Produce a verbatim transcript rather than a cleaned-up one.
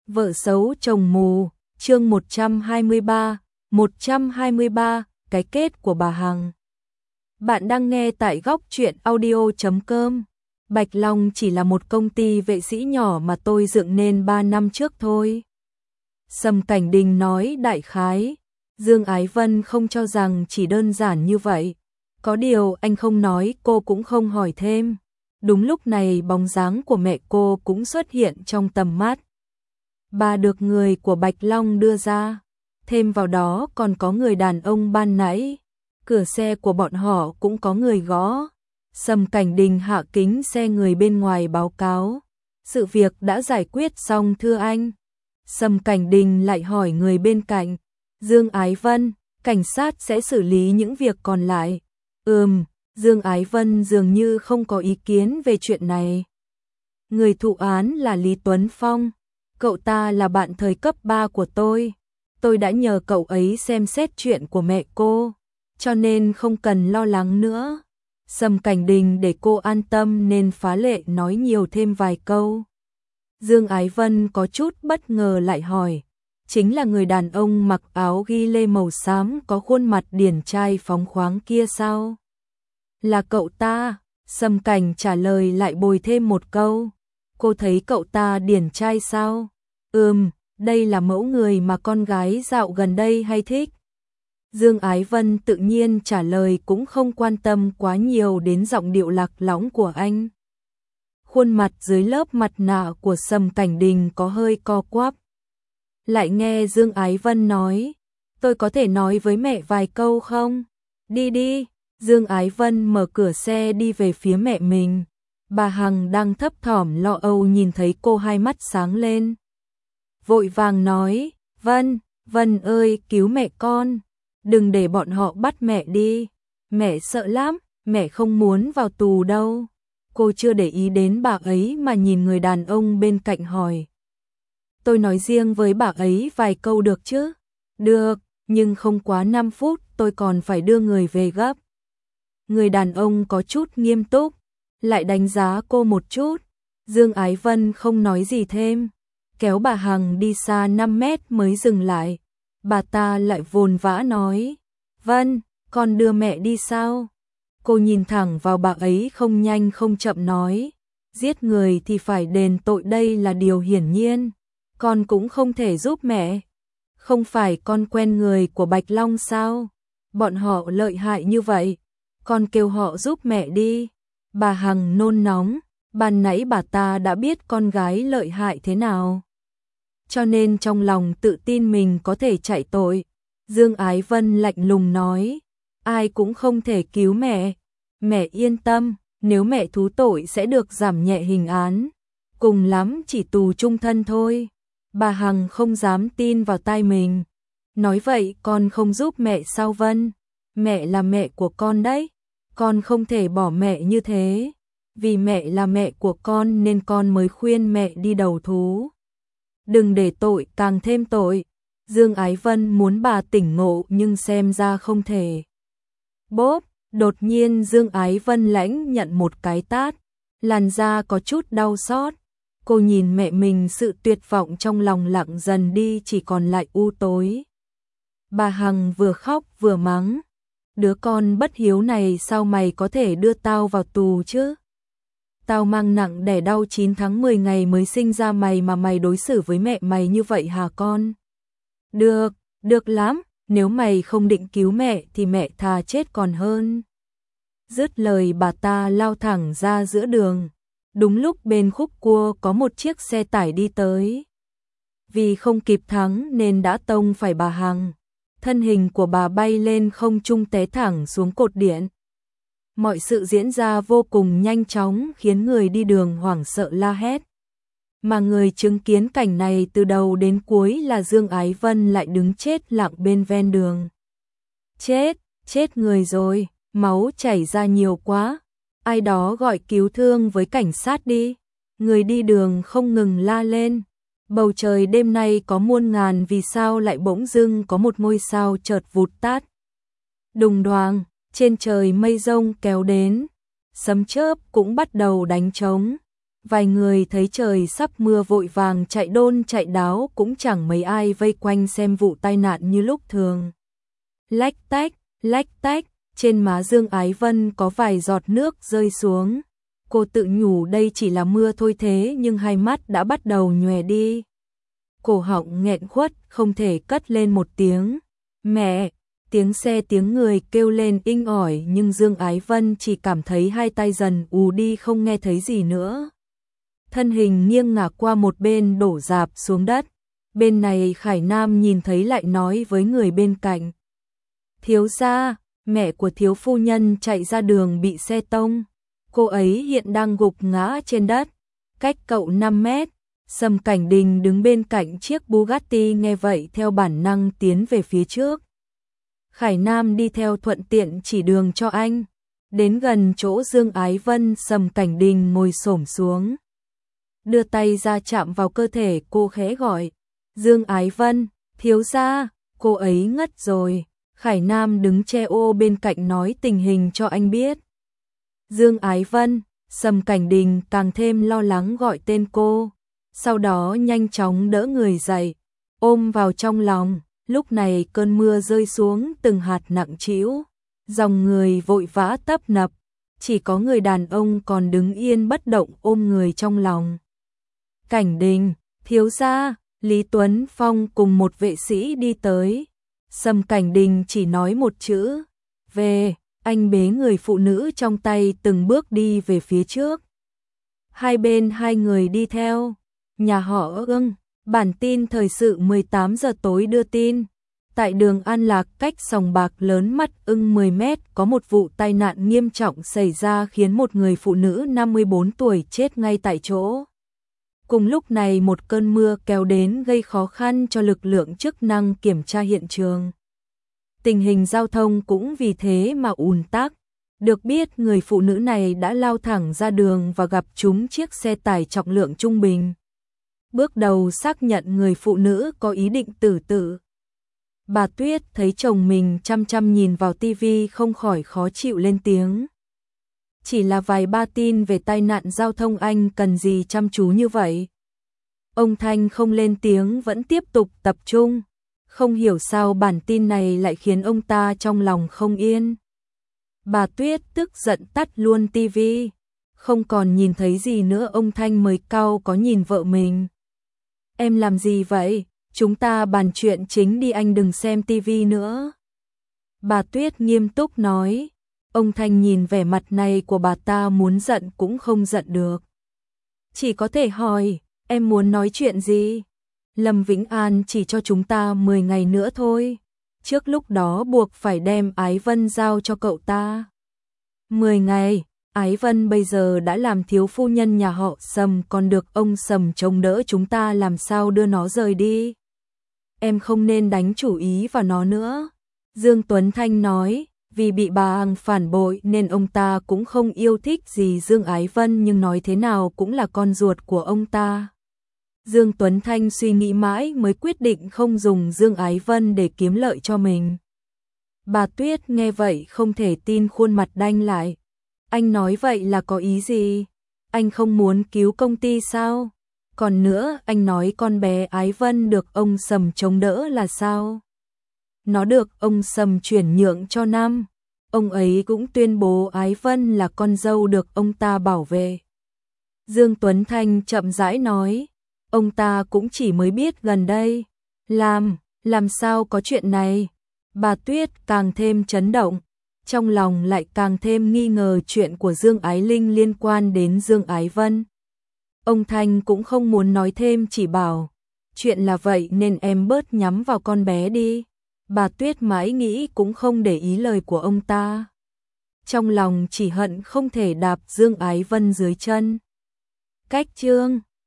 Vợ xấu chồng mù, chương một trăm hai mươi ba, một trăm hai mươi ba, cái kết của bà Hằng. Bạn đang nghe tại góc truyện audio chấm com. Bạch Long chỉ là một công ty vệ sĩ nhỏ mà tôi dựng nên ba năm trước thôi. Sầm Cảnh Đình nói đại khái. Dương Ái Vân không cho rằng chỉ đơn giản như vậy. Có điều anh không nói, cô cũng không hỏi thêm. Đúng lúc này bóng dáng của mẹ cô cũng xuất hiện trong tầm mắt. Bà được người của Bạch Long đưa ra. Thêm vào đó còn có người đàn ông ban nãy. Cửa xe của bọn họ cũng có người gõ. Sầm Cảnh Đình hạ kính xe người bên ngoài báo cáo. Sự việc đã giải quyết xong thưa anh. Sầm Cảnh Đình lại hỏi người bên cạnh. Dương Ái Vân, cảnh sát sẽ xử lý những việc còn lại. Ừm, Dương Ái Vân dường như không có ý kiến về chuyện này. Người thụ án là Lý Tuấn Phong. Cậu ta là bạn thời cấp ba của tôi. Tôi đã nhờ cậu ấy xem xét chuyện của mẹ cô, cho nên không cần lo lắng nữa. Sầm Cảnh Đình để cô an tâm nên phá lệ nói nhiều thêm vài câu. Dương Ái Vân có chút bất ngờ lại hỏi. Chính là người đàn ông mặc áo ghi lê màu xám có khuôn mặt điển trai phóng khoáng kia sao? Là cậu ta, Sầm Cảnh trả lời lại bồi thêm một câu. Cô thấy cậu ta điển trai sao? Ừm, đây là mẫu người mà con gái dạo gần đây hay thích. Dương Ái Vân tự nhiên trả lời cũng không quan tâm quá nhiều đến giọng điệu lạc lõng của anh. Khuôn mặt dưới lớp mặt nạ của Sầm Cảnh Đình có hơi co quắp. Lại nghe Dương Ái Vân nói, tôi có thể nói với mẹ vài câu không? Đi đi. Dương Ái Vân mở cửa xe đi về phía mẹ mình. Bà Hằng đang thấp thỏm lo âu nhìn thấy cô hai mắt sáng lên. Vội vàng nói, Vân, Vân ơi cứu mẹ con. Đừng để bọn họ bắt mẹ đi. Mẹ sợ lắm, mẹ không muốn vào tù đâu. Cô chưa để ý đến bà ấy mà nhìn người đàn ông bên cạnh hỏi. Tôi nói riêng với bà ấy vài câu được chứ? Được, nhưng không quá năm phút, tôi còn phải đưa người về gấp. Người đàn ông có chút nghiêm túc, lại đánh giá cô một chút. Dương Ái Vân không nói gì thêm, kéo bà Hằng đi xa năm mét mới dừng lại. Bà ta lại vồn vã nói, Vân, con đưa mẹ đi sao? Cô nhìn thẳng vào bà ấy không nhanh không chậm nói, giết người thì phải đền tội, đây là điều hiển nhiên. Con cũng không thể giúp mẹ. Không phải con quen người của Bạch Long sao? Bọn họ lợi hại như vậy. Con kêu họ giúp mẹ đi. Bà Hằng nôn nóng. Ban nãy bà ta đã biết con gái lợi hại thế nào, cho nên trong lòng tự tin mình có thể chạy tội. Dương Ái Vân lạnh lùng nói, ai cũng không thể cứu mẹ. Mẹ yên tâm, nếu mẹ thú tội sẽ được giảm nhẹ hình án. Cùng lắm chỉ tù chung thân thôi. Bà Hằng không dám tin vào tai mình. Nói vậy con không giúp mẹ sao Vân? Mẹ là mẹ của con đấy. Con không thể bỏ mẹ như thế. Vì mẹ là mẹ của con nên con mới khuyên mẹ đi đầu thú. Đừng để tội càng thêm tội. Dương Ái Vân muốn bà tỉnh ngộ nhưng xem ra không thể. Bốp, đột nhiên Dương Ái Vân lãnh nhận một cái tát. Làn da có chút đau xót. Cô nhìn mẹ mình, sự tuyệt vọng trong lòng lặng dần đi, chỉ còn lại u tối. Bà Hằng vừa khóc vừa mắng. Đứa con bất hiếu này sao mày có thể đưa tao vào tù chứ? Tao mang nặng đẻ đau chín tháng mười ngày mới sinh ra mày mà mày đối xử với mẹ mày như vậy hả con? Được, được lắm, nếu mày không định cứu mẹ thì mẹ thà chết còn hơn. Dứt lời bà ta lao thẳng ra giữa đường. Đúng lúc bên khúc cua có một chiếc xe tải đi tới. Vì không kịp thắng nên đã tông phải bà Hằng. Thân hình của bà bay lên không trung té thẳng xuống cột điện. Mọi sự diễn ra vô cùng nhanh chóng khiến người đi đường hoảng sợ la hét. Mà người chứng kiến cảnh này từ đầu đến cuối là Dương Ái Vân lại đứng chết lặng bên ven đường. Chết, chết người rồi, máu chảy ra nhiều quá. Ai đó gọi cứu thương với cảnh sát đi. Người đi đường không ngừng la lên. Bầu trời đêm nay có muôn ngàn vì sao lại bỗng dưng có một ngôi sao chợt vụt tắt. Đùng đoàng, trên trời mây rông kéo đến. Sấm chớp cũng bắt đầu đánh trống. Vài người thấy trời sắp mưa vội vàng chạy đôn chạy đáo, cũng chẳng mấy ai vây quanh xem vụ tai nạn như lúc thường. Lách tách, lách tách, trên má Dương Ái Vân có vài giọt nước rơi xuống. Cô tự nhủ đây chỉ là mưa thôi, thế nhưng hai mắt đã bắt đầu nhòe đi. Cổ họng nghẹn khuất, không thể cất lên một tiếng. Mẹ! Tiếng xe tiếng người kêu lên inh ỏi, nhưng Dương Ái Vân chỉ cảm thấy hai tay dần ù đi, không nghe thấy gì nữa. Thân hình nghiêng ngả qua một bên, đổ rạp xuống đất. Bên này Khải Nam nhìn thấy lại nói với người bên cạnh. Thiếu gia, mẹ của thiếu phu nhân chạy ra đường bị xe tông. Cô ấy hiện đang gục ngã trên đất, cách cậu năm mét. Sầm Cảnh Đình đứng bên cạnh chiếc Bugatti nghe vậy theo bản năng tiến về phía trước. Khải Nam đi theo thuận tiện chỉ đường cho anh. Đến gần chỗ Dương Ái Vân, Sầm Cảnh Đình ngồi xổm xuống. Đưa tay ra chạm vào cơ thể cô, khẽ gọi. Dương Ái Vân, thiếu gia, cô ấy ngất rồi. Khải Nam đứng che ô bên cạnh nói tình hình cho anh biết. Dương Ái Vân, Sầm Cảnh Đình càng thêm lo lắng gọi tên cô. Sau đó nhanh chóng đỡ người dậy, ôm vào trong lòng. Lúc này cơn mưa rơi xuống từng hạt nặng trĩu, dòng người vội vã tấp nập, chỉ có người đàn ông còn đứng yên bất động ôm người trong lòng. Cảnh Đình, thiếu gia, Lý Tuấn Phong cùng một vệ sĩ đi tới. Sầm Cảnh Đình chỉ nói một chữ, về, anh bế người phụ nữ trong tay từng bước đi về phía trước. Hai bên hai người đi theo, nhà họ Ưng. Bản tin thời sự mười tám giờ tối đưa tin, tại đường An Lạc cách sòng bạc lớn Mắt Ưng mười mét có một vụ tai nạn nghiêm trọng xảy ra khiến một người phụ nữ năm mươi bốn tuổi chết ngay tại chỗ. Cùng lúc này một cơn mưa kéo đến gây khó khăn cho lực lượng chức năng kiểm tra hiện trường. Tình hình giao thông cũng vì thế mà ùn tắc. Được biết người phụ nữ này đã lao thẳng ra đường và gặp trúng chiếc xe tải trọng lượng trung bình. Bước đầu xác nhận người phụ nữ có ý định tự tử. Bà Tuyết thấy chồng mình chăm chăm nhìn vào tivi không khỏi khó chịu lên tiếng. Chỉ là vài ba tin về tai nạn giao thông anh cần gì chăm chú như vậy? Ông Thanh không lên tiếng vẫn tiếp tục tập trung. Không hiểu sao bản tin này lại khiến ông ta trong lòng không yên. Bà Tuyết tức giận tắt luôn tivi. Không còn nhìn thấy gì nữa, ông Thanh mới cau có nhìn vợ mình. Em làm gì vậy? Chúng ta bàn chuyện chính đi, anh đừng xem tivi nữa. Bà Tuyết nghiêm túc nói. Ông Thanh nhìn vẻ mặt này của bà ta muốn giận cũng không giận được. Chỉ có thể hỏi, em muốn nói chuyện gì? Lâm Vĩnh An chỉ cho chúng ta mười ngày nữa thôi. Trước lúc đó buộc phải đem Ái Vân giao cho cậu ta. mười ngày, Ái Vân bây giờ đã làm thiếu phu nhân nhà họ Sầm, còn được ông Sầm chống đỡ, chúng ta làm sao đưa nó rời đi? Em không nên đánh chủ ý vào nó nữa. Dương Tuấn Thanh nói, vì bị bà Hằng phản bội nên ông ta cũng không yêu thích gì Dương Ái Vân, nhưng nói thế nào cũng là con ruột của ông ta. Dương Tuấn Thanh suy nghĩ mãi mới quyết định không dùng Dương Ái Vân để kiếm lợi cho mình. Bà Tuyết nghe vậy không thể tin, khuôn mặt đanh lại. Anh nói vậy là có ý gì? Anh không muốn cứu công ty sao? Còn nữa, anh nói con bé Ái Vân được ông Sầm chống đỡ là sao? Nó được ông Sầm chuyển nhượng cho Nam. Ông ấy cũng tuyên bố Ái Vân là con dâu được ông ta bảo vệ. Dương Tuấn Thanh chậm rãi nói, ông ta cũng chỉ mới biết gần đây. Làm, làm sao có chuyện này? Bà Tuyết càng thêm chấn động, trong lòng lại càng thêm nghi ngờ chuyện của Dương Ái Linh liên quan đến Dương Ái Vân. Ông Thanh cũng không muốn nói thêm, chỉ bảo, chuyện là vậy nên em bớt nhắm vào con bé đi. Bà Tuyết mãi nghĩ cũng không để ý lời của ông ta. Trong lòng chỉ hận không thể đạp Dương Ái Vân dưới chân. Cách chương